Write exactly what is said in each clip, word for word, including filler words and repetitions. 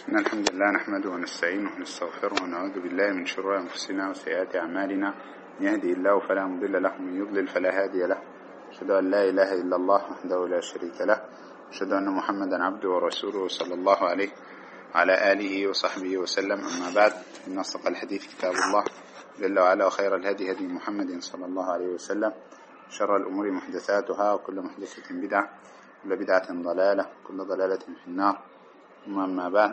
إن الحمد لله نحمده ونستعينه ونستغفره ونعوذ بالله من شرور أنفسنا وسيئات أعمالنا. من يهدي الله فلا مضل له ومن يضلل فلا هادي له. أشهد أن لا إله إلا الله وحده لا شريك له. أشهد أن محمدا عبده ورسوله صلى الله عليه وعلى آله وصحبه وسلم. أما بعد، إن أصدق الحديث كتاب الله جل وعلا، وخير الهدي هدي محمد صلى الله عليه وسلم. شر الأمور محدثاتها وكل محدثة بدعة وكل بدعة ضلالة وكل ضلالة في النار. أما بعد،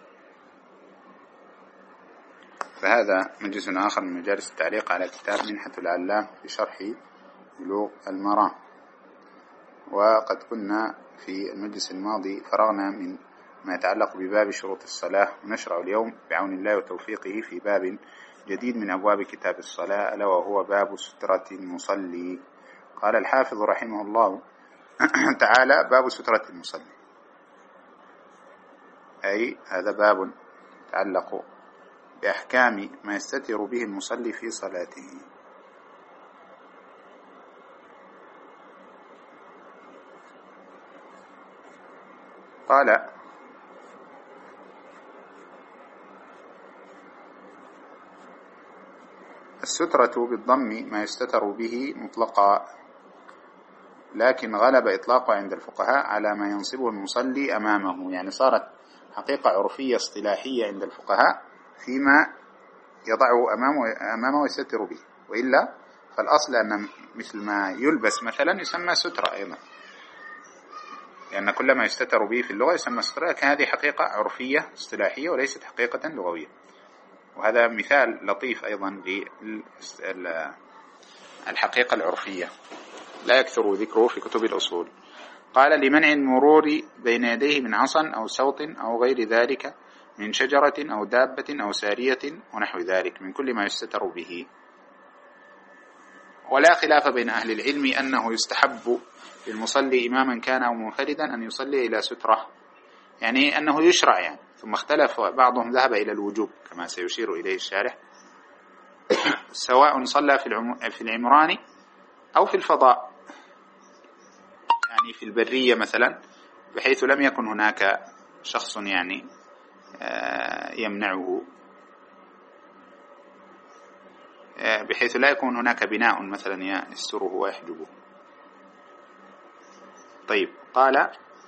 فهذا مجلس آخر من مجالس التعليق على كتاب منحة العلام في شرح بلوغ المرام. وقد كنا في المجلس الماضي فرغنا من ما يتعلق بباب شروط الصلاة، ونشرع اليوم بعون الله وتوفيقه في باب جديد من أبواب كتاب الصلاة، ألا وهو باب سترة المصلي. قال الحافظ رحمه الله تعالى: باب سترة المصلي، أي هذا باب يتعلق بأحكام ما يستتر به المصلي في صلاته. قال: السترة بالضم ما يستتر به مطلقا، لكن غلب إطلاقه عند الفقهاء على ما ينصبه المصلي أمامه، يعني صارت حقيقة عرفية اصطلاحية عند الفقهاء فيما يضعه أمامه, أمامه ويستتر به، وإلا فالأصل أن مثل ما يلبس مثلا يسمى سترة أيضا، لأن كل ما يستتر به في اللغة يسمى سترة، لكن هذه حقيقة عرفية اصطلاحية وليست حقيقة لغوية. وهذا مثال لطيف أيضا للحقيقة العرفية لا يكثر ذكره في كتب الأصول. قال: لمنع المرور بين يديه من عصا أو سوط أو غير ذلك من شجرة أو دابة أو سارية ونحو ذلك من كل ما يستتر به. ولا خلاف بين أهل العلم أنه يستحب للمصلي إماما كان أو منفردا أن يصلي إلى سترة، يعني أنه يشرع يعني. ثم اختلف، بعضهم ذهب إلى الوجوب كما سيشير إليه الشارح، سواء صلى في العمران أو في الفضاء، يعني في البرية مثلا، بحيث لم يكن هناك شخص يعني يمنعه، بحيث لا يكون هناك بناء مثلا يستره ويحجبه. طيب، قال: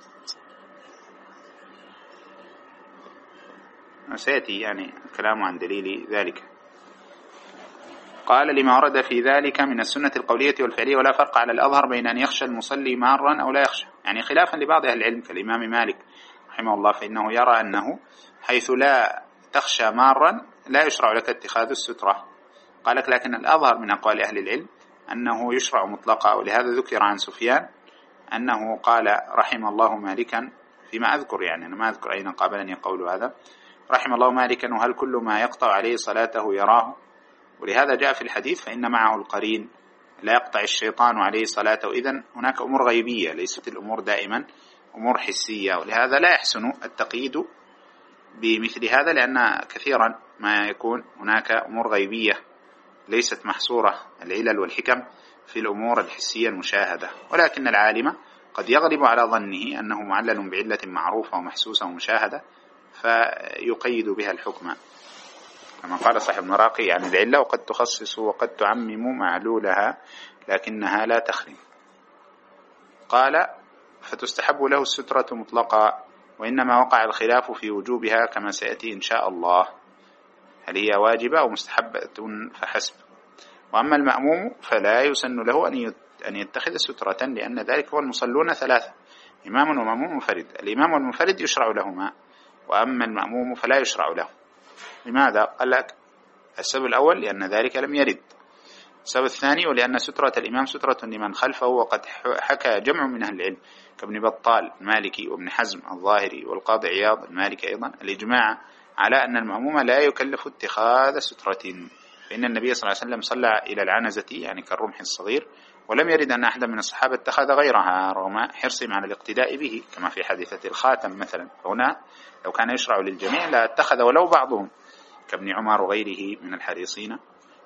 سيأتي يعني كلام عن دليل ذلك. قال: لما ورد في ذلك من السنة القولية والفعلية، ولا فرق على الأظهر بين أن يخشى المصلي مارا أو لا يخشى، يعني خلافا لبعض أهل العلم كالإمام مالك رحمه الله، فإنه يرى أنه حيث لا تخشى مارا لا يشرع لك اتخاذ السترة. قالك: لكن الأظهر من أقوال أهل العلم أنه يشرع مطلقا، ولهذا ذكر عن سفيان أنه قال رحم الله مالكا، فيما أذكر يعني أنا ما أذكر أين قابلني قول هذا، رحم الله مالكا وهل كل ما يقطع عليه صلاته يراه. ولهذا جاء في الحديث: فإن معه القرين لا يقطع الشيطان عليه صلاته. إذن هناك أمور غيبية، ليست الأمور دائما أمور حسية، ولهذا لا يحسن التقييد بمثل هذا، لأن كثيرا ما يكون هناك أمور غيبية ليست محصورة العلل والحكم في الأمور الحسية المشاهدة. ولكن العالم قد يغلب على ظنه أنه معلل بعلة معروفة ومحسوسة ومشاهدة، فيقيد بها الحكم، كما قال صاحب المراقي: يعني العلة وقد تخصص وقد تعمم معلولها لكنها لا تخرم. قال: فتستحب له السترة مطلقا، وإنما وقع الخلاف في وجوبها كما سيأتي إن شاء الله، هل هي واجبة أو مستحبة فحسب. وأما المأموم فلا يسن له أن يتخذ سترة، لأن ذلك هو المصلون ثلاثة: إمام ومأموم منفرد. الإمام والمنفرد يشرع لهما، وأما المأموم فلا يشرع له. لماذا؟ قال لك: السبب الأول لأن ذلك لم يرد. السبب الثاني ولأن سترة الإمام سترة لمن خلفه، وقد حكى جمع من أهل العلم كابن بطال المالكي وابن حزم الظاهري والقاضي عياض المالكي أيضا الإجماع على أن المأموم لا يكلف اتخاذ سترة، فإن النبي صلى الله عليه وسلم صلى إلى العنزة يعني كالرمح الصغير، ولم يرد أن أحد من الصحابة اتخذ غيرها رغم حرصهم على الاقتداء به، كما في حادثة الخاتم مثلا. هنا لو كان يشرع للجميع لا اتخذ ولو بعضهم، كابن عمر وغيره من الحريصين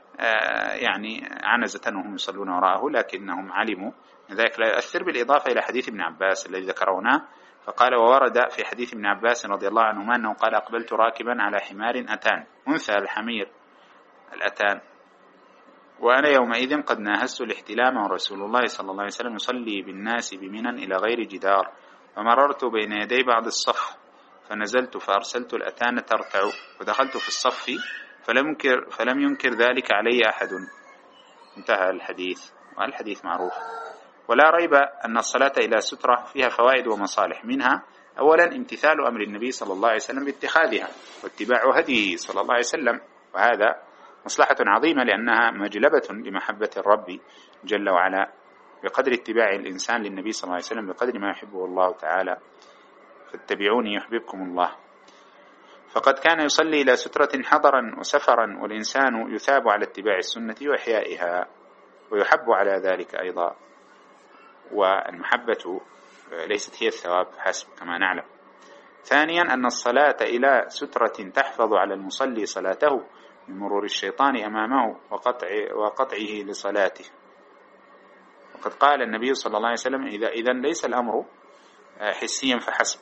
يعني عنزة وهم يصلون وراءه، لكنهم علموا ذلك لا يؤثر، بالإضافة إلى حديث ابن عباس الذي ذكرونه: فقال: وورد في حديث ابن عباس رضي الله عنهما أنه قال: أقبلت راكبا على حمار أتان، أنثى الحمير الأتان، وأنا يومئذ قد ناهزت الاحتلام، ورسول الله صلى الله عليه وسلم يصلي بالناس بمنى إلى غير جدار، فمررت بين يدي بعض الصف فنزلت فأرسلت الأتان ترتع، ودخلت في الصف فلم ينكر, فلم ينكر ذلك علي أحد. انتهى الحديث، والحديث معروف. ولا ريب أن الصلاة إلى سترة فيها فوائد ومصالح، منها أولا امتثال أمر النبي صلى الله عليه وسلم باتخاذها واتباع هديه صلى الله عليه وسلم، وهذا مصلحة عظيمة لأنها مجلبة لمحبة الرب جل وعلا بقدر اتباع الإنسان للنبي صلى الله عليه وسلم بقدر ما يحبه الله تعالى. فاتبعوني يحببكم الله. فقد كان يصلي إلى سترة حضرا وسفرا، والإنسان يثاب على اتباع السنة وإحيائها ويحب على ذلك أيضا، والمحبة ليست هي الثواب حسب كما نعلم. ثانيا أن الصلاة إلى سترة تحفظ على المصلي صلاته من مرور الشيطان أمامه وقطع وقطعه لصلاته. وقد قال النبي صلى الله عليه وسلم: إذا إذن ليس الأمر حسيا فحسب.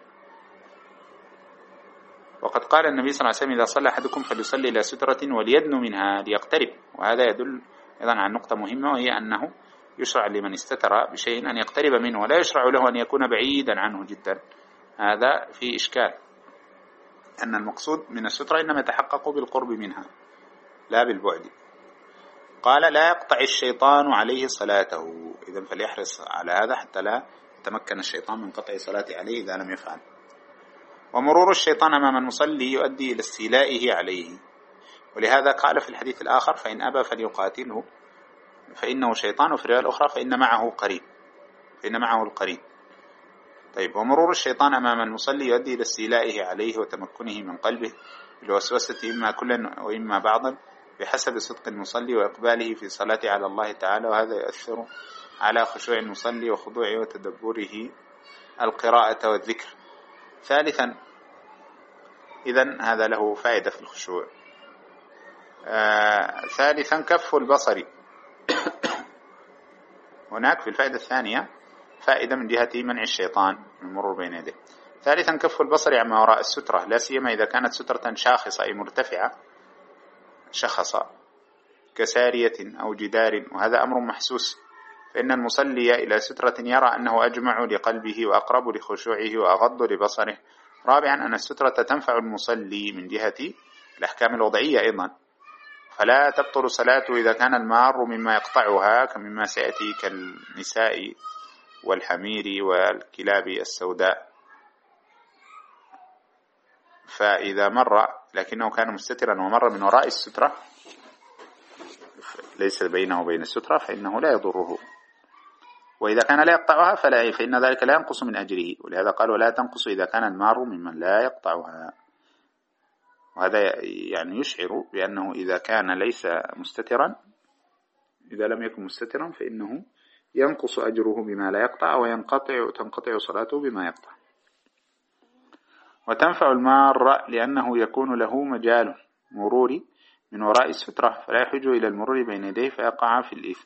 وقد قال النبي صلى الله عليه وسلم: إذا صلى أحدكم فليصلي إلى سترة وليدن منها ليقترب. وهذا يدل أيضا عن نقطة مهمة، وهي أنه يشرع لمن استتر بشيء أن يقترب منه، ولا يشرع له أن يكون بعيدا عنه جدا. هذا في إشكال، أن المقصود من السترة إنما يتحقق بالقرب منها لا بالبعد. قال: لا يقطع الشيطان عليه صلاته، إذن فليحرص على هذا حتى لا يتمكن الشيطان من قطع صلاته عليه إذا لم يفعل. ومرور الشيطان أمام المصلي يؤدي إلى استيلائه عليه، ولهذا قال في الحديث الآخر: فإن أبى فليقاتله فإنه شيطان، وفي الرواية الأخرى: فإن معه قرين، فإن معه القرين. طيب، ومرور الشيطان أمام المصلي يؤدي إلى استيلائه عليه وتمكنه من قلبه بالوسوسة إما كلا وإما بعضا بحسب صدق المصلي وإقباله في صلاته على الله تعالى، وهذا يؤثر على خشوع المصلي وخضوعه وتدبره القراءة والذكر. ثالثا، إذن هذا له فائدة في الخشوع. آه ثالثا كف البصر. هناك في الفائدة الثانية فائدة من جهة منع الشيطان من المرور بين يديه. ثالثا كف البصر عما وراء السترة، لا سيما إذا كانت سترة شاخصة أي مرتفعة، شخصة كسارية أو جدار، وهذا أمر محسوس، فإن المصلي إلى سترة يرى أنه أجمع لقلبه وأقرب لخشوعه وأغض لبصره. رابعا أن السترة تنفع المصلي من جهة الأحكام الوضعية أيضا، فلا تبطل صلاته إذا كان المار مما يقطعها كمما سيأتي كالنساء والحمير والكلاب السوداء. فإذا مر لكنه كان مستترا ومر من وراء السترة ليس بينه وبين السترة فإنه لا يضره، وإذا كان لا يقطعها فلا فإن ذلك لا ينقص من أجره، ولهذا قال: ولا تنقص إذا كان المار ممن لا يقطعها. وهذا يعني يشعر بأنه إذا كان ليس مستترا، إذا لم يكن مستترا فإنه ينقص أجره بما لا يقطع، وينقطع تنقطع صلاته بما يقطع. وتنفع المار لأنه يكون له مجال مرور من وراء السترة، فلا يحتاج إلى المرور بين يديه فيقع في الإثم.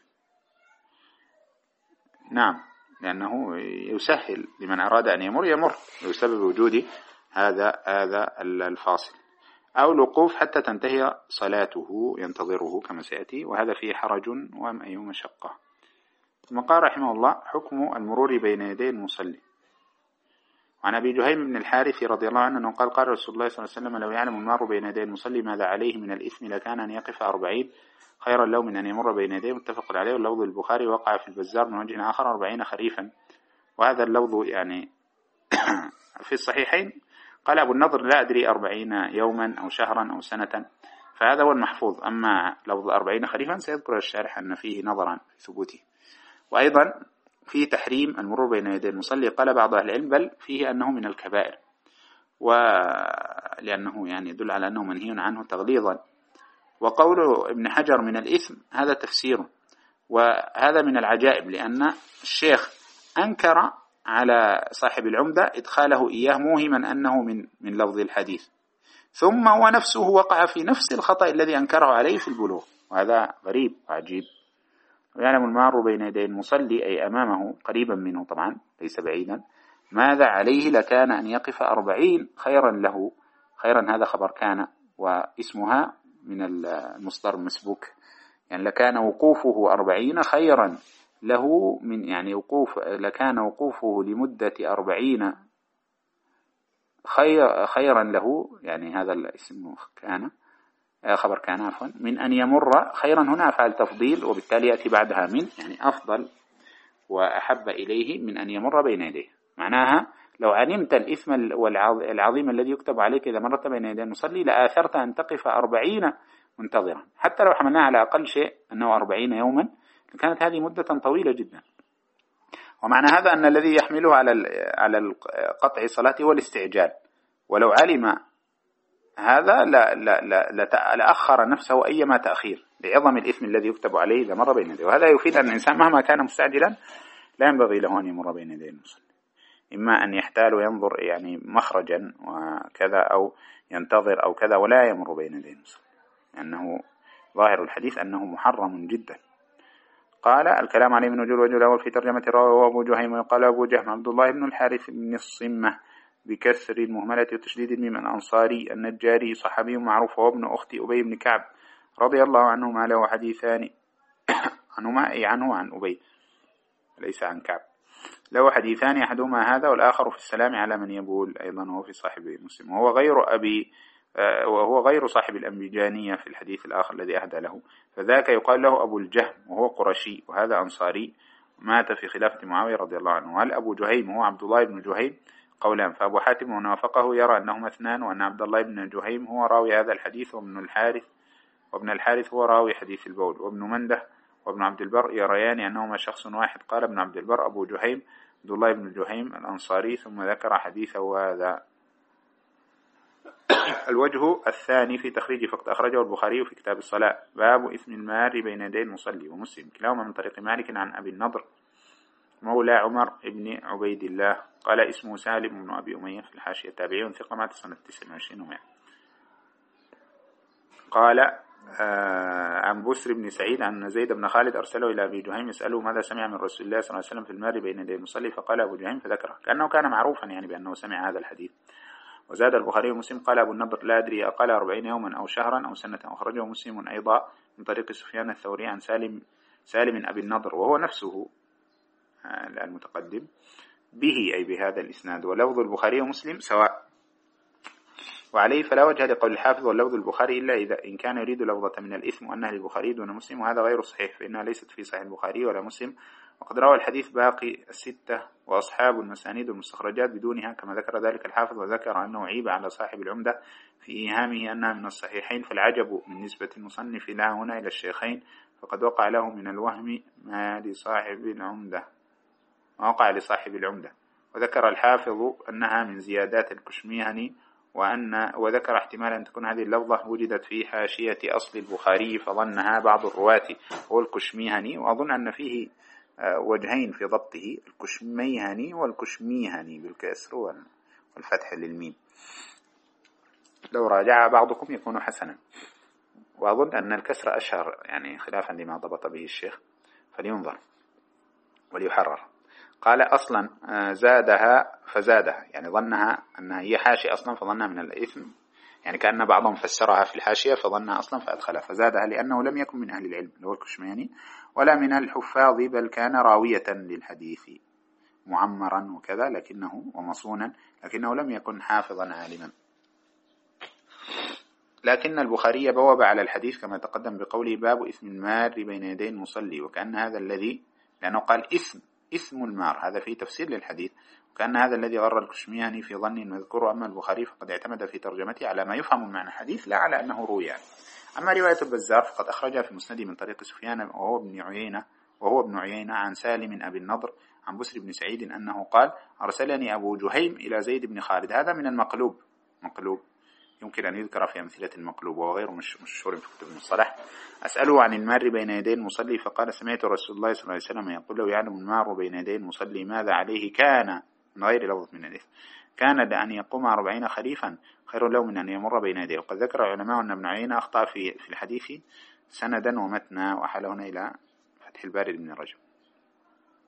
نعم، لأنه يسهل لمن أراد أن يمر يمر بسبب وجود هذا هذا الفاصل، أو الوقوف حتى تنتهي صلاته ينتظره كما سيأتي، وهذا فيه حرج وأي مشقة. ثم قال رحمه الله: حكم المرور بين يدي المصلي. وعن أبي جهيم بن الحارث رضي الله عنه قال: قال رسول الله صلى الله عليه وسلم: لو يعلم المار بين يدي المصلي ماذا عليه من الإثم لكان أن يقف أربعين خيرا له من أن يمر بين يديه. متفق عليه. واللفظ البخاري وقع في البزار من وجه آخر أربعين خريفا، وهذا اللفظ يعني في الصحيحين. قال أبو النضر: لا أدري أربعين يوما أو شهرا أو سنة، فهذا هو المحفوظ. أما لفظ أربعين خريفا سيذكر الشارح أن فيه نظرا في ثبوته. وأيضا في تحريم المرور بين يدي المصلي، قال بعض أهل العلم بل فيه أنه من الكبائر، ولأنه يعني يدل على أنه منهي عنه تغليظا. وقول ابن حجر من الإثم هذا تفسير، وهذا من العجائب، لأن الشيخ أنكر على صاحب العمدة إدخاله إياه موهما أنه من من لفظ الحديث، ثم هو نفسه وقع في نفس الخطأ الذي أنكره عليه في البلوغ، وهذا غريب وعجيب. ويعلم المار بين يدي المصلي أي أمامه قريبا منه طبعا ليس بعيدا، ماذا عليه لكان أن يقف أربعين خيرا له. خيرا هذا خبر كان، واسمها من المصدر المسبوك، يعني لكان وقوفه أربعين خيرا له من يعني وقوف لكان وقوفه لمدة أربعين خير خيرا له، يعني هذا الاسم كان خبر كان عفوا، من أن يمر. خيرا هنا أفعل تفضيل، وبالتالي يأتي بعدها من، يعني أفضل وأحب إليه من أن يمر بين يديه. معناها لو علمت الإثم العظيم الذي يكتب عليك إذا مرت بين يدي المصلي لآثرت أن تقف أربعين منتظرا، حتى لو حملناه على أقل شيء أنه أربعين يوما، كانت هذه مدة طويلة جدا. ومعنى هذا أن الذي يحمله على على قطع صلاته هو الاستعجال، ولو علم هذا لا لا لا لأخر نفسه أيما تأخير لعظم الإثم الذي يكتب عليه إذا مر بين يديه. وهذا يفيد أن الإنسان مهما كان مستعجلا لا ينبغي له أن يمر بين يدي المصلي، إما أن يحتال وينظر يعني مخرجا وكذا، أو ينتظر أو كذا، ولا يمر بين يدي المصلي، لأنه ظاهر الحديث أنه محرم جدا. قال الكلام عليه من وجوه. الوجه الأول في ترجمة الراوي هو أبو جهيم، وقال أبو جهم عبد الله بن الحارث بن الصمة بكسر المهملة وتشديد الميم، الأنصاري النجاري، صحابي معروف، وهو ابن أخت أبي بن كعب رضي الله عنهما. له حديثان عنهما، أي عنه عن أبي ليس عن كعب. له حديثان، أحدهما هذا والآخر في السلام على من يبول، أيضا هو في صاحب مسلم، وهو غير أبي وهو غير صاحب الأنبجانية في الحديث الآخر الذي أهدى له، فذاك يقال له أبو الجهم وهو قرشي، وهذا أنصاري مات في خلافة معاوية رضي الله عنه. وهل أبو جهيم هو عبد الله بن جهيم؟ قولان، فأبو حاتم ونافقه يرى أنهما اثنان، وأن عبد الله بن جهيم هو راوي هذا الحديث، وابن الحارث وابن الحارث هو راوي حديث البول، وابن منده وابن عبد البر يريان أنهما شخص واحد. قال ابن عبد البر أبو جهيم عبد الله بن جهيم الأنصاري، ثم ذكر حديثه هذا. الوجه الثاني في تخريج فقد أخرجه البخاري في كتاب الصلاة، باب إثم المار بين يدي المصلي، ومسلم كلاهما من طريق مالك عن أبي النضر مولى عمر بن عبيد الله قال اسمه سالم بن أبي أمية في الحاشية، تابعي ثقة، مات سنة تسعة وعشرين ومائة. قال آه عن بسر بن سعيد عن زيد بن خالد أرسله إلى أبي جهيم يسأله ماذا سمع من رسول الله صلى الله عليه وسلم في المار بين يدي المصلي، فقال أبو جهيم فذكره، كأنه كان معروفا يعني بأنه سمع هذا الحديث. وزاد البخاري ومسلم قال أبو النضر لا أدري أقال أربعين يوما أو شهرا أو سنة. أخرجه مسلم أيضا من طريق سفيان الثوري عن سالم سالم أبي النضر وهو نفسه المتقدم به، أي بهذا الإسناد، ولفظ البخاري ومسلم سواء. وعليه فلا وجه لقول الحافظ واللفظ البخاري إلا إذا إن كان يريد لفظة من الإثم وأنها للبخاري دون مسلم، وهذا غير صحيح، فإنها ليست في صحيح البخاري ولا مسلم، وقد روى الحديث باقي الستة وأصحاب المسانيد والمستخرجات بدونها كما ذكر ذلك الحافظ، وذكر أنه عيب على صاحب العمدة في إيهامه أنها من الصحيحين، فالعجب من نسبة المصنف لها هنا إلى الشيخين، فقد وقع له من الوهم ما لصاحب العمدة ما وقع لصاحب العمدة. وذكر الحافظ أنها من زيادات الكشميهني، وأن وذكر احتمال أن تكون هذه اللفظة وجدت في حاشية أصل البخاري فظنها بعض الرواة هو الكشميهني، وأظن أن فيه وجهين في ضبطه، الكشميهني والكشميهني بالكسر والفتح للميم، لو راجع بعضكم يكون حسنا، وأظن أن الكسر أشهر يعني خلافا لما ضبط به الشيخ، فلينظر وليحرر. قال أصلا زادها فزادها، يعني ظنها أنها هي حاشية أصلا فظنها من الإثم، يعني كأن بعضهم فسرها في الحاشية فظنها أصلا فأدخلها، فزادها لأنه لم يكن من أهل العلم اللي هو الكشمياني ولا من الحفاظ، بل كان راوية للحديث معمرا وكذا لكنه ومصونا، لكنه لم يكن حافظا عالما. لكن البخاري بواب على الحديث كما تقدم بقوله باب إثم المار بين يدي المصلي، وكأن هذا الذي لأنه قال إثم إثم المار، هذا فيه تفسير للحديث، وكأن هذا الذي غر الكشمياني في ظن المذكور. أما البخاري فقد اعتمد في ترجمته على ما يفهم معنى الحديث لا على أنه روي يعني. أما رواية البزار فقد أخرجها في مسنده من طريق سفيان وهو ابن عيينة وهو ابن عيينة عن سالم أبي النضر عن بسر بن سعيد أنه قال أرسلني أبو جهيم إلى زيد بن خالد، هذا من المقلوب، مقلوب يمكن أن يذكر في أمثلة المقلوب وغير مشهور في كتب المصطلح، أسأله عن المار بين يدي المصلي، فقال سمعت رسول الله صلى الله عليه وسلم يقول لو يعلم المار بين يدي المصلي ماذا عليه كان، من غير لفظ من الإثم، كان لأن يقوم أربعين خريفا خير له من أن يمر بين يديه. وقد ذكر علماء أن ابن عيينة أخطأ في في الحديث سندا ومتنا، وحال هنا إلى فتح الباري بن رجب.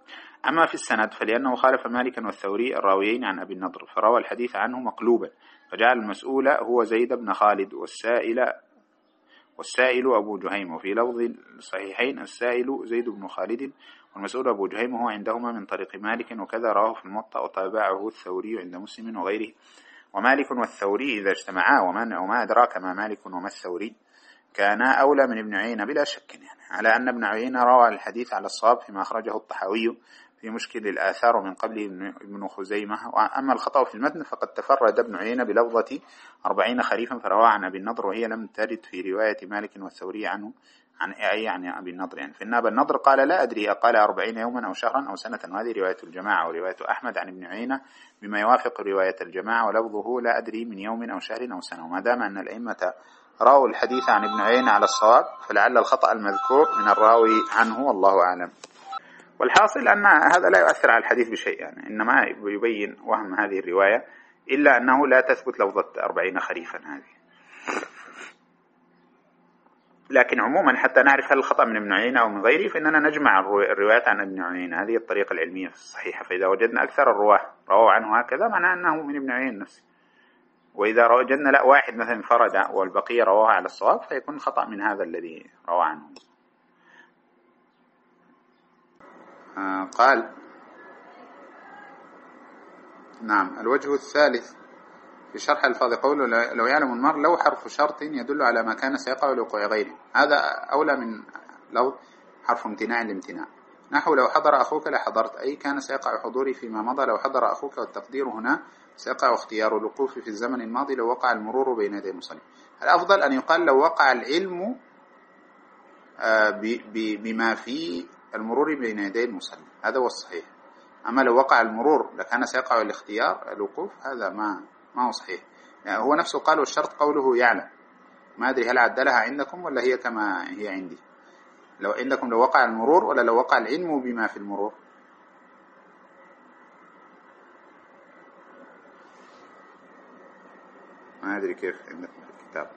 أما في السند فلأنه خالف مالكا والثوري الراويين عن أبي النضر، فروى الحديث عنه مقلوبا، فجعل المسؤول هو زيد بن خالد والسائل والسائل أبو جهيم، وفي لفظ الصحيحين السائل زيد بن خالد والمسؤول أبو جهيم هو عندهما من طريق مالك، وكذا رواه في الموطأ وتابعه الثوري عند مسلم وغيره. ومالك والثوري إذا اجتمعا، وما أدراك ما مالك وما الثوري، كان أولى من ابن عيينة بلا شك، يعني على أن ابن عيينة روى الحديث على الصواب فيما أخرجه الطحاوي في مشكل الآثار من قبل ابن خزيمة. وأما الخطأ في المتن فقد تفرد ابن عيينة بلفظة أربعين خريفا فرواه عن أبي النضر، وهي لم ترد في رواية مالك والثوري عنه عن أي يعني أبي النضر، يعني فإن أبا النضر قال لا أدري قال أربعين يوما أو شهرا أو سنة، وهذه رواية الجماعة، ورواية أحمد عن ابن عيينة بما يوافق رواية الجماعة، ولفظه لا أدري من يوم أو شهر أو سنة. وما دام أن الأئمة راوا الحديث عن ابن عيينة على الصواب فلعل الخطأ المذكور من الراوي عنه، والله أعلم. والحاصل أن هذا لا يؤثر على الحديث بشيء، يعني إنما يبين وهم هذه الرواية، إلا أنه لا تثبت لفظة أربعين خريفا هذه. لكن عموما حتى نعرف هل الخطأ من ابن عيينة أو من غيره فإننا نجمع الروايات عن ابن عيينة، هذه الطريقة العلمية الصحيحة. فإذا وجدنا أكثر الرواه رووا عنه هكذا معناه أنه من ابن عيينة نفسه، وإذا وجدنا لا واحد مثلا فرد والبقية رواه على الصواب فيكون خطأ من هذا الذي روى عنه. آه قال نعم. الوجه الثالث في شرح الفاظ قوله لو يعلم المرء لو حرف شرط يدل على ما كان سيقع لوقوع غيره، هذا أولى من لو حرف امتناع الامتناع، نحو لو حضر أخوك لحضرت، أي كان سيقع حضوري فيما مضى لو حضر أخوك، والتقدير هنا سيقع اختيار الوقوف في الزمن الماضي لو وقع المرور بين يدي المصلي. الأفضل أن يقال لو وقع العلم بما في المرور بين يدي المصلي، هذا هو الصحيح. أما لو وقع المرور لكان سيقع الاختيار الوقوف، هذا ما ما هو صحيح. يعني هو نفسه قال والشرط قوله يعلم، ما أدري هل عدلها عندكم ولا هي كما هي عندي، لو عندكم لو وقع المرور ولا لو وقع العلم بما في المرور. ما أدري كيف عندكم في الكتاب.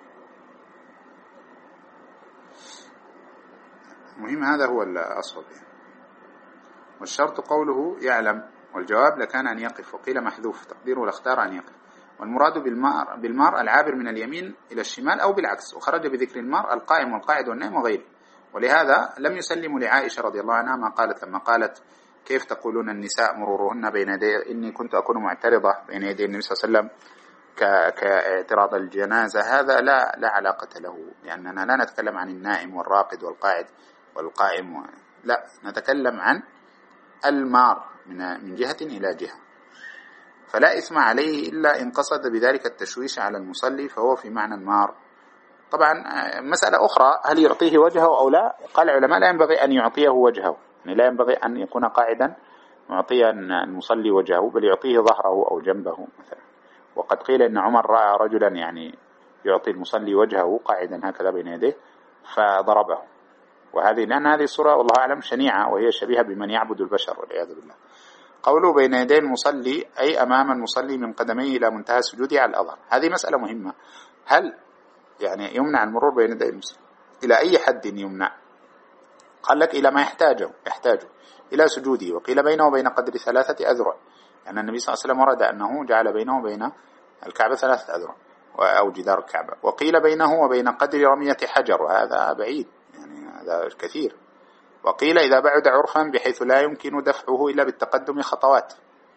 المهم هذا هو الأصوب يعني. والشرط قوله يعلم، والجواب لكان أن يقف، وقيل محذوف تقديره لاختار أن يقف. والمراد بالمار بالمار العابر من اليمين إلى الشمال أو بالعكس، وخرج بذكر المار القائم والقاعد والنائم وغيره. ولهذا لم يسلموا لعائشة رضي الله عنها ما قالت لما قالت كيف تقولون النساء مرورهن بين يدي، إني كنت أكون معترضة بين يدي النبي صلى الله عليه وسلم كاعتراض الجنازة، هذا لا لا علاقة له، لأننا لا نتكلم عن النائم والراقد والقاعد والقائم و... لا نتكلم عن المار من من جهة إلى جهة، فلا إثم عليه إلا إن قصد بذلك التشويش على المصلي فهو في معنى المار. طبعا مسألة أخرى هل يعطيه وجهه أو لا، قال العلماء لا ينبغي أن يعطيه وجهه، يعني لا ينبغي أن يكون قاعدا معطيا المصلي وجهه، بل يعطيه ظهره أو جنبه مثلا. وقد قيل إن عمر رأى رجلا يعني يعطي المصلي وجهه قاعدا هكذا بين يديه فضربه، وهذه لأن هذه الصورة والله أعلم شنيعة، وهي شبيهة بمن يعبد البشر والعياذ بالله. قوله بين يدي المصلي أي أمام المصلي من قدميه إلى منتهى سجوده على الأظهر، هذه مسألة مهمة. هل يعني يمنع المرور بين يدي المصلي إلى أي حد يمنع؟ قال لك إلى ما يحتاجه يحتاجه إلى سجوده، وقيل بينه وبين قدر ثلاثة أذرع، لأن يعني النبي صلى الله عليه وسلم ورد أنه جعل بينه وبين الكعبة ثلاثة أذرع أو جدار الكعبة، وقيل بينه وبين قدر رمية حجر، وهذا بعيد يعني هذا كثير. وقيل إذا بعد عرفا بحيث لا يمكن دفعه إلا بالتقدم خطوات،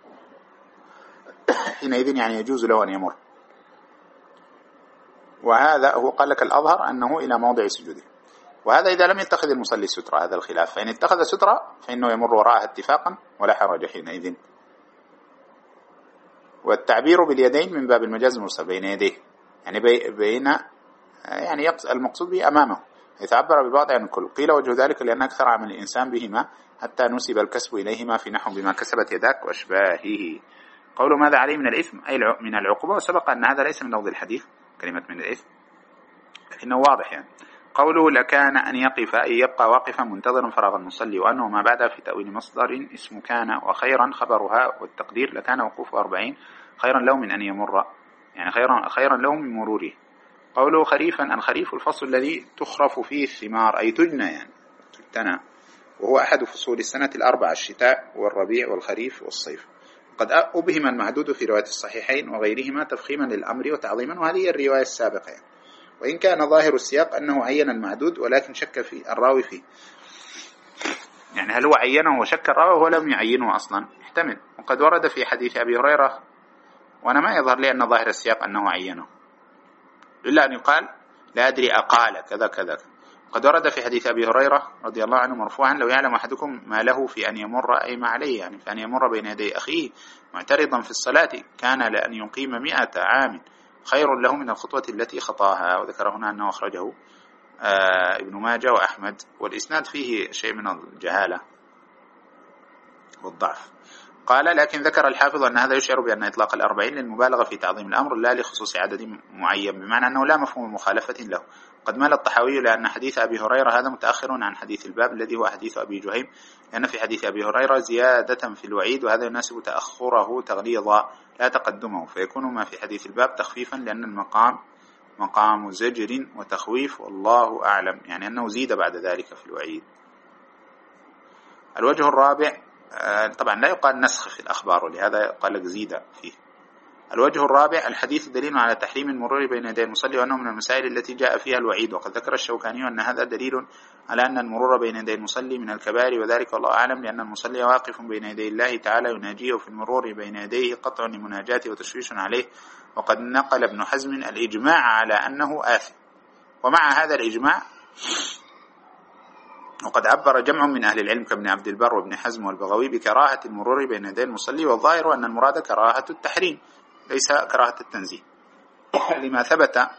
حينئذ يعني يجوز له أن يمر. وهذا هو قال لك الأظهر أنه إلى موضع سجوده، وهذا إذا لم يتخذ المصلي سترة، هذا الخلاف، فإن اتخذ سترة فإنه يمر وراءها اتفاقا ولا حرج حينئذ. والتعبير باليدين من باب المجاز المرسل بين يديه، يعني بين يعني المقصود به أمامه، يتعبر بالبعض عن الكل. قيل وجه ذلك لأن أكثر عمل الإنسان بهما حتى نسب الكسب إليهما في نحو بما كسبت يداك وأشباهه. قوله ماذا عليه من الإثم أي من العقوبة، وسبق أن هذا ليس من لفظ الحديث كلمة من الإثم لكنه واضح يعني. قوله لكان أن يقف أي يبقى واقفا منتظرا فراغ المصلي، وأنه ما بعدها في تأويل مصدر اسم كان، وخيرا خبرها، والتقدير لكان وقوف أربعين خيرا له من أن يمر، يعني خيرا خيرا له من مروره. قوله خريفا الخريف الفصل الذي تخرف فيه الثمار أي تجنى يعني تجتنى، وهو أحد فصول السنة الأربعة: الشتاء والربيع والخريف والصيف. قد أبهم المعدود في رواية الصحيحين وغيرهما تفخيما للأمر وتعظيما، وهذه الرواية السابقة يعني. وإن كان ظاهر السياق أنه عين المعدود ولكن شك في الراوي فيه، يعني هل هو عينه وشك الراوي ولم يعينه أصلا؟ احتمل. وقد ورد في حديث أبي هريرة، وأنا ما يظهر لي أن ظاهر السياق أنه عينه، إلا أن يقال لا أدري أقال كذا كذا. قد ورد في حديث أبي هريرة رضي الله عنه مرفوعا: لو يعلم أحدكم ما له في أن يمر أي ما عليه، يعني في أن يمر بين يدي أخيه معترضا في الصلاة كان لأن يقيم مئة عام خير له من الخطوة التي خطاها. وذكر هنا أنه أخرجه آه ابن ماجه وأحمد، والإسناد فيه شيء من الجهالة والضعف. قال: لكن ذكر الحافظ أن هذا يشعر بأن إطلاق الأربعين للمبالغة في تعظيم الأمر لا لخصوص عدد معين، بمعنى أنه لا مفهوم مخالفة له. قد مال الطحاوي لأن حديث أبي هريرة هذا متأخر عن حديث الباب الذي هو حديث أبي جهيم، لأن في حديث أبي هريرة زيادة في الوعيد، وهذا يناسب تأخره تغليظا لا تقدمه، فيكون ما في حديث الباب تخفيفا، لأن المقام مقام زجر وتخويف، والله أعلم، يعني أنه زيد بعد ذلك في الوعيد. الوجه الرابع، طبعا لا يقال نسخ في الأخبار، ولهذا قال لك زيد فيه. الوجه الرابع: الحديث دليل على تحريم المرور بين يدي المصلي، وأنه من المسائل التي جاء فيها الوعيد. وقد ذكر الشوكاني أن هذا دليل على أن المرور بين يدي المصلي من الكبائر، وذلك والله أعلم لأن المصلي واقف بين يدي الله تعالى يناجيه، في المرور بين يديه قطع لمناجاته وتشويش عليه. وقد نقل ابن حزم الإجماع على أنه آثم. ومع هذا الإجماع وقد عبر جمع من أهل العلم كابن عبد البر وابن حزم والبغوي بكراهة المرور بين يدي المصلي، والظاهر أن المراد كراهة التحريم ليس كراهة التنزيه، لما ثبت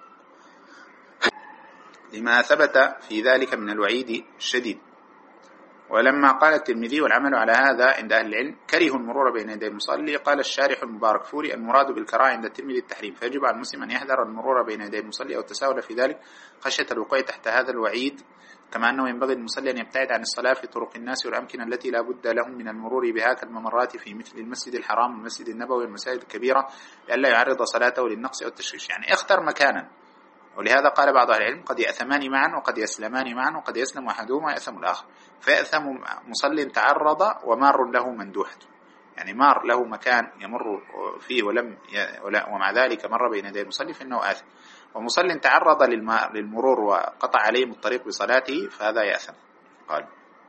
لما ثبت في ذلك من الوعيد الشديد. ولما قال الترمذي: والعمل على هذا عند أهل العلم كرهوا المرور بين يدي المصلي، قال الشارح المبارك فوري: المراد بالكراهة عند الترمذي التحريم، فيجب على المسلم أن يحذر المرور بين يدي المصلي أو التساهل في ذلك خشية الوقوع تحت هذا الوعيد. كما أنه ينبغي للمصلي أن يبتعد عن الصلاة في طرق الناس والأمكنة التي لا بد لهم من المرور بها كالممرات في مثل المسجد الحرام والمسجد النبوي والمساجد الكبيرة، لئلا يعرض صلاته للنقص أو التشويش، يعني اختر مكانا. ولهذا قال بعض أهل العلم: قد يأثمان معا وقد يسلمان معا، وقد يسلم أحدهما ويأثم الآخر. فيأثم مصل تعرض ومار له مندوحته، يعني مار له مكان يمر فيه ولم ي... ومع ذلك مر بين يدي المصلي فإنه آثم. ومصل تعرض للمرور وقطع عليهم الطريق بصلاته فهذا يأثم. قال: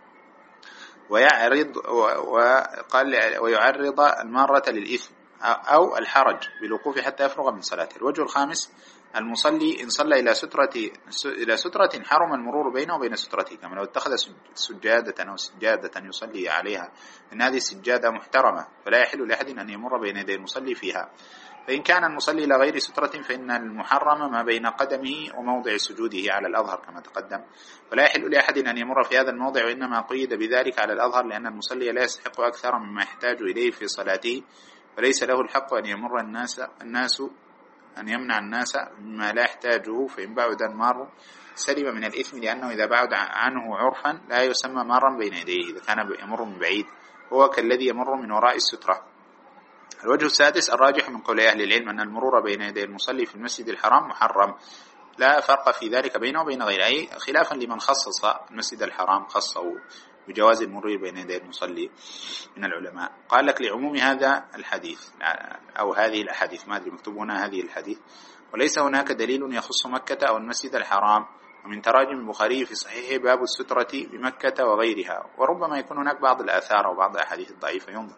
ويعرض وقال ويعرض المارة للإثم أو الحرج بالوقوف حتى يفرغ من صلاته. الوجه الخامس: المصلي إن صلى إلى سترة إلى سترة حرم المرور بينه وبين سترته، كما لو اتخذ سجادة أو سجادة يصلي عليها، إن هذه السجادة محترمة فلا يحل لأحد أن يمر بين يدي المصلي فيها. فإن كان المصلي إلى غير سترة فإن المحرم ما بين قدمه وموضع سجوده على الأظهر كما تقدم، فلا يحل لأحد أن يمر في هذا الموضع، وإنما قيد بذلك على الأظهر لأن المصلي لا يستحق أكثر مما يحتاج إليه في صلاته، فليس له الحق أن يمر الناس الناس أن يمنع الناس مما لا يحتاجه، فإن بعد المار سلم من الإثم، لأنه إذا بعد عنه عرفا لا يسمى مارا بين يديه إذا كان يمر من بعيد، هو كالذي يمر من وراء السترة. الوجه السادس: الراجح من قول أهل العلم أن المرور بين يدي المصلي في المسجد الحرام محرم، لا فرق في ذلك بينه وبين غيره، أي خلافا لمن خصص المسجد الحرام خصه بجواز المرور بين يدي المصلي من العلماء. قال لك: لعموم هذا الحديث أو هذه الأحاديث، ما أدري مكتوب هنا هذه الحديث، وليس هناك دليل يخص مكة أو المسجد الحرام. ومن تراجم البخاري في صحيحه باب السترة بمكة وغيرها، وربما يكون هناك بعض الآثار وبعض الأحاديث الضعيفة ينظر.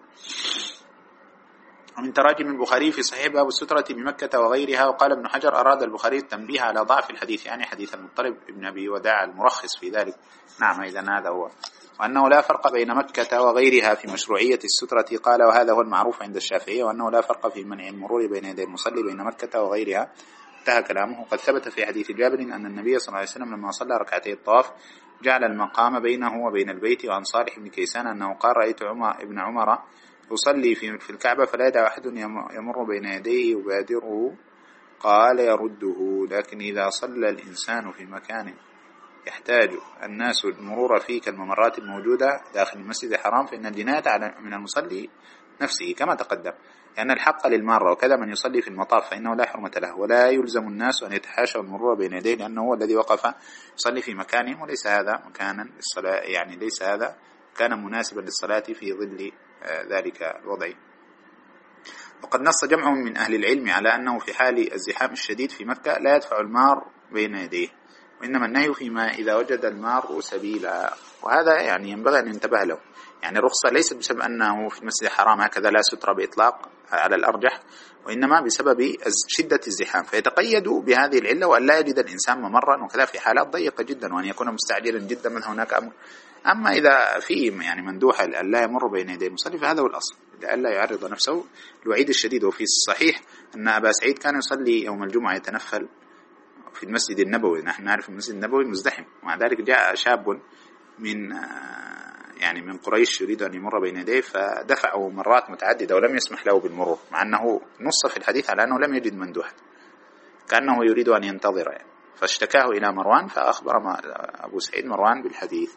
ومن تراجم البخاري في صحيح باب السترة بمكة وغيرها. وقال ابن حجر: أراد البخاري التنبيه على ضعف الحديث، يعني حديث المطلب ابن أبي وداع المرخص في ذلك. نعم، إذن هذا هو. وأنه لا فرق بين مكة وغيرها في مشروعية السترة. قال: وهذا هو المعروف عند الشافعية، وأنه لا فرق في منع المرور بين يدي المصلي بين مكة وغيرها. انتهى كلامه. قد ثبت في حديث جابر أن النبي صلى الله عليه وسلم لما صلى ركعتي الطواف جعل المقام بينه وبين البيت. وعن صالح بن كيسان أنه قال: رأيت عمر ابن عمر يصلي في الكعبة فلا يدع أحد يمر بين يديه يبادره، قال: يرده. لكن إذا صلى الإنسان في مكان يحتاج الناس المرور فيه كالممرات الموجودة داخل المسجد الحرام فإن الجناية من المصلي نفسه كما تقدم. لأن الحق للمارة، وكذا من يصلي في المطاف فإنه لا حرمة له، ولا يلزم الناس أن يتحاشوا المرور بين يديه لأنه هو الذي وقف يصلي في مكانهم، وليس هذا مكانا للصلاة، يعني ليس هذا كان مناسبا للصلاة في ظل ذلك الوضع. وقد نص جمع من أهل العلم على أنه في حال الزحام الشديد في مكة لا يدفع المار بين يديه، وإنما النهي فيما إذا وجد المار سبيلا، وهذا يعني ينبغي أن ينتبه له. يعني الرخصة ليست بسبب أنه في المسجد الحرام هكذا لا سترة بإطلاق على الأرجح، وإنما بسبب شدة الزحام، فيتقيد بهذه العلة وأن لا يجد الإنسان ممرا، وكذا في حالات ضيقة جدا، وأن يكون مستعجلا جدا من هناك أمر. أما إذا في يعني مندوحة أن لا يمر بين يدي المصلي فهذا هو الأصل، لئلا يعرض نفسه الوعيد الشديد. وفي الصحيح أن أبا سعيد كان يصلي يوم الجمعة يتنفل في المسجد النبوي، نحن نعرف المسجد النبوي مزدحم، ومع ذلك جاء شاب من يعني من قريش يريد أن يمر بين يديه فدفعه مرات متعددة ولم يسمح له بالمرور، مع أنه نص في الحديث على أنه لم يجد مندوحا، كأنه يريد أن ينتظر يعني. فاشتكاه إلى مروان فأخبر أبو سعيد مروان بالحديث.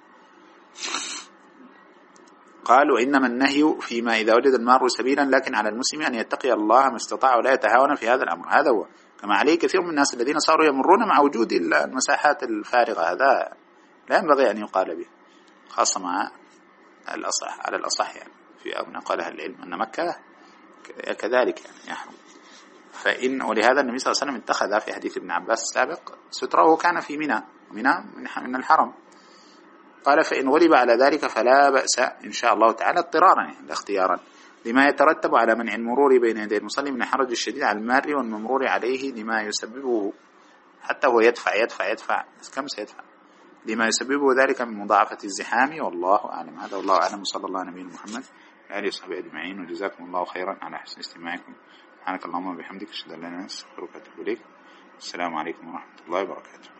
قالوا إنما النهي فيما إذا وجد المار سبيلا، لكن على المسلم أن يتقي الله ما استطاع ولا يتهاون في هذا الأمر. هذا هو كما عليه كثير من الناس الذين صاروا يمرون مع وجود المساحات الفارغة، هذا لا ينبغي أن يقال به، خاصة مع الأصح على الأصح يعني في أبنى قال أهل العلم أن مكة كذلك يعني يحرم. فإن ولهذا النبي صلى الله عليه وسلم اتخذ في حديث ابن عباس السابق ستره كان في منى، منى من الحرم. قال فإن غلب على ذلك فلا بأس إن شاء الله تعالى اضطرارا يعني لا اختيارا، لما يترتب على منع المرور بين يدي المصلي من الحرج الشديد على المار والممرور عليه، لما يسببه حتى هو يدفع يدفع يدفع كم سيدفع لما يسببه ذلك من مضاعفة الزحام، والله أعلم. هذا والله أعلم، صلى الله على نبينا محمد وآله وصحبه أجمعين، وجزاكم الله خيرا على حسن استماعكم. سبحانك اللهم وبحمدك، أشهد أن لا إله إلا أنت، أستغفرك وأتوب إليك. السلام عليكم ورحمة الله وبركاته.